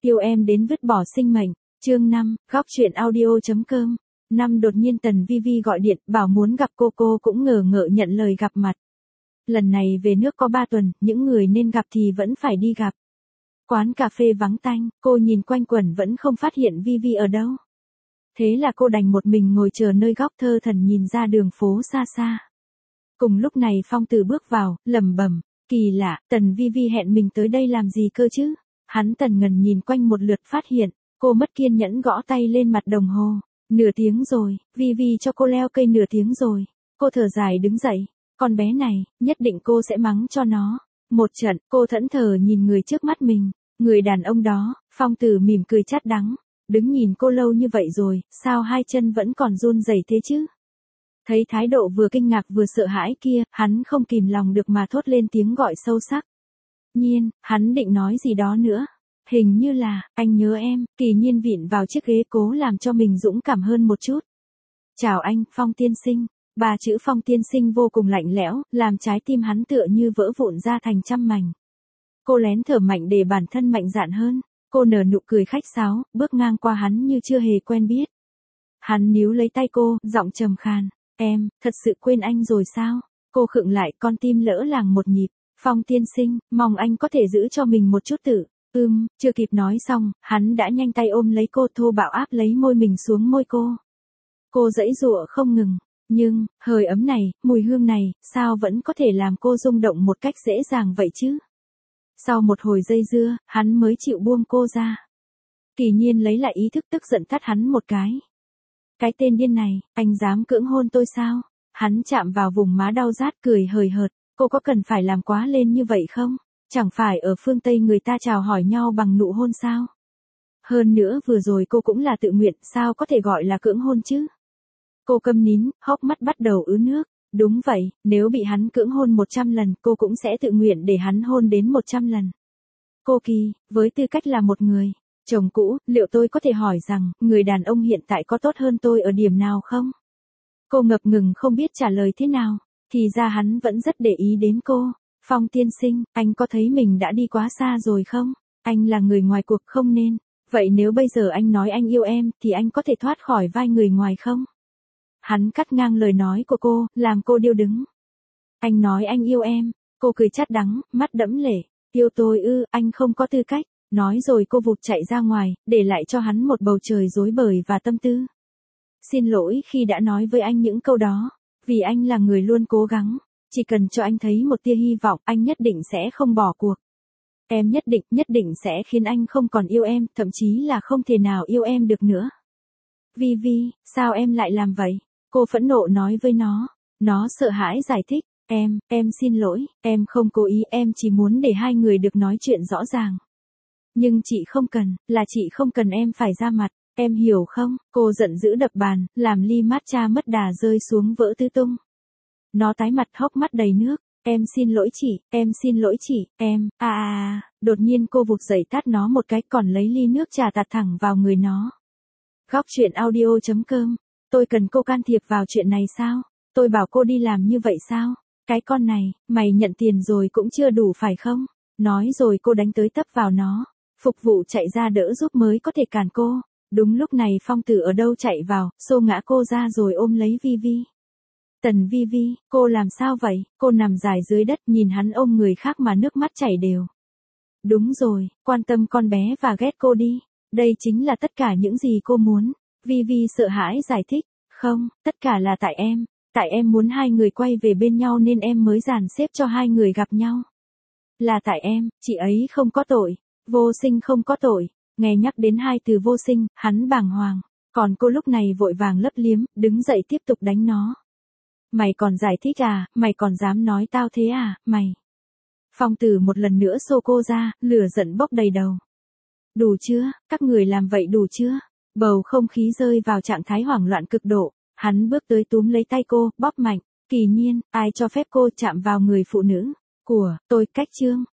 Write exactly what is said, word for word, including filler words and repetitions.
Yêu em đến vứt bỏ sinh mệnh. Chương năm, góc truyện audio.com. Năm đột nhiên Tần Vi Vi gọi điện bảo muốn gặp cô cô cũng ngờ ngợ nhận lời gặp mặt. Lần này về nước có ba tuần, những người nên gặp thì vẫn phải đi gặp. Quán cà phê vắng tanh, cô nhìn quanh quẩn vẫn không phát hiện Vi Vi ở đâu. Thế là cô đành một mình ngồi chờ nơi góc thơ thẩn nhìn ra đường phố xa xa. Cùng lúc này Phong Tử bước vào, lẩm bẩm, kỳ lạ, Tần Vi Vi hẹn mình tới đây làm gì cơ chứ? Hắn tần ngần nhìn quanh một lượt phát hiện, cô mất kiên nhẫn gõ tay lên mặt đồng hồ. Nửa tiếng rồi, Vi Vi cho cô leo cây nửa tiếng rồi. Cô thở dài đứng dậy, con bé này, nhất định cô sẽ mắng cho nó. Một trận, cô thẫn thờ nhìn người trước mắt mình, người đàn ông đó. Phong Tử mỉm cười chát đắng, đứng nhìn cô lâu như vậy rồi, sao hai chân vẫn còn run rẩy thế chứ? Thấy thái độ vừa kinh ngạc vừa sợ hãi kia, hắn không kìm lòng được mà thốt lên tiếng gọi sâu sắc. Nhiên, hắn định nói gì đó nữa. Hình như là, anh nhớ em. Kỳ Nhiên vịn vào chiếc ghế cố làm cho mình dũng cảm hơn một chút. Chào anh, Phong tiên sinh. Ba chữ Phong tiên sinh vô cùng lạnh lẽo, làm trái tim hắn tựa như vỡ vụn ra thành trăm mảnh. Cô lén thở mạnh để bản thân mạnh dạn hơn. Cô nở nụ cười khách sáo, bước ngang qua hắn như chưa hề quen biết. Hắn níu lấy tay cô, giọng trầm khàn. Em, thật sự quên anh rồi sao? Cô khựng lại, con tim lỡ làng một nhịp. Phong tiên sinh, mong anh có thể giữ cho mình một chút tự. Ưm, chưa kịp nói xong, hắn đã nhanh tay ôm lấy cô thô bạo áp lấy môi mình xuống môi cô. Cô giãy giụa không ngừng. Nhưng, hơi ấm này, mùi hương này, sao vẫn có thể làm cô rung động một cách dễ dàng vậy chứ? Sau một hồi dây dưa, hắn mới chịu buông cô ra. Kỳ Nhiên lấy lại ý thức tức giận tát hắn một cái. Cái tên điên này, anh dám cưỡng hôn tôi sao? Hắn chạm vào vùng má đau rát cười hời hợt, cô có cần phải làm quá lên như vậy không? Chẳng phải ở phương Tây người ta chào hỏi nhau bằng nụ hôn sao? Hơn nữa vừa rồi cô cũng là tự nguyện, sao có thể gọi là cưỡng hôn chứ? Cô câm nín, hốc mắt bắt đầu ứ nước. Đúng vậy, nếu bị hắn cưỡng hôn một trăm lần, cô cũng sẽ tự nguyện để hắn hôn đến một trăm lần. Cô Kỳ, với tư cách là một người chồng cũ, liệu tôi có thể hỏi rằng, người đàn ông hiện tại có tốt hơn tôi ở điểm nào không? Cô ngập ngừng không biết trả lời thế nào, thì ra hắn vẫn rất để ý đến cô. Phong tiên sinh, anh có thấy mình đã đi quá xa rồi không? Anh là người ngoài cuộc không nên. Vậy nếu bây giờ anh nói anh yêu em, thì anh có thể thoát khỏi vai người ngoài không? Hắn cắt ngang lời nói của cô, làm cô điêu đứng. Anh nói anh yêu em. Cô cười chát đắng, mắt đẫm lệ. Yêu tôi ư, anh không có tư cách. Nói rồi cô vụt chạy ra ngoài, để lại cho hắn một bầu trời rối bời và tâm tư. Xin lỗi khi đã nói với anh những câu đó. Vì anh là người luôn cố gắng. Chỉ cần cho anh thấy một tia hy vọng, anh nhất định sẽ không bỏ cuộc. Em nhất định, nhất định sẽ khiến anh không còn yêu em, thậm chí là không thể nào yêu em được nữa. Vi Vi, sao em lại làm vậy? Cô phẫn nộ nói với nó. Nó sợ hãi giải thích. Em, em xin lỗi, em không cố ý, em chỉ muốn để hai người được nói chuyện rõ ràng. Nhưng chị không cần, là chị không cần em phải ra mặt, em hiểu không? Cô giận dữ đập bàn, làm ly matcha mất đà rơi xuống vỡ tứ tung. Nó tái mặt hốc mắt đầy nước. Em xin lỗi chị, em xin lỗi chị, em, à à à, đột nhiên cô vụt dậy tát nó một cái còn lấy ly nước trà tạt thẳng vào người nó. Góc truyện audio.com. Tôi cần cô can thiệp vào chuyện này sao? Tôi bảo cô đi làm như vậy sao? Cái con này, mày nhận tiền rồi cũng chưa đủ phải không? Nói rồi cô đánh tới tấp vào nó. Phục vụ chạy ra đỡ giúp mới có thể cản cô. Đúng lúc này Phong Tử ở đâu chạy vào, xô ngã cô ra rồi ôm lấy Vi Vi. Tần Vi Vi, cô làm sao vậy? Cô nằm dài dưới đất nhìn hắn ôm người khác mà nước mắt chảy đều. Đúng rồi, quan tâm con bé và ghét cô đi. Đây chính là tất cả những gì cô muốn. Vi Vi sợ hãi giải thích. Không, tất cả là tại em. Tại em muốn hai người quay về bên nhau nên em mới dàn xếp cho hai người gặp nhau. Là tại em, chị ấy không có tội. Vô Sinh không có tội. Nghe nhắc đến hai từ vô sinh, hắn bàng hoàng. Còn cô lúc này vội vàng lấp liếm, đứng dậy tiếp tục đánh nó. Mày còn giải thích à, mày còn dám nói tao thế à, mày. Phong Tử một lần nữa xô cô ra, lửa giận bốc đầy đầu. Đủ chưa, các người làm vậy đủ chưa? Bầu không khí rơi vào trạng thái hoảng loạn cực độ. Hắn bước tới túm lấy tay cô, bóp mạnh. Kỳ Nhiên, ai cho phép cô chạm vào người phụ nữ của tôi? Cách chương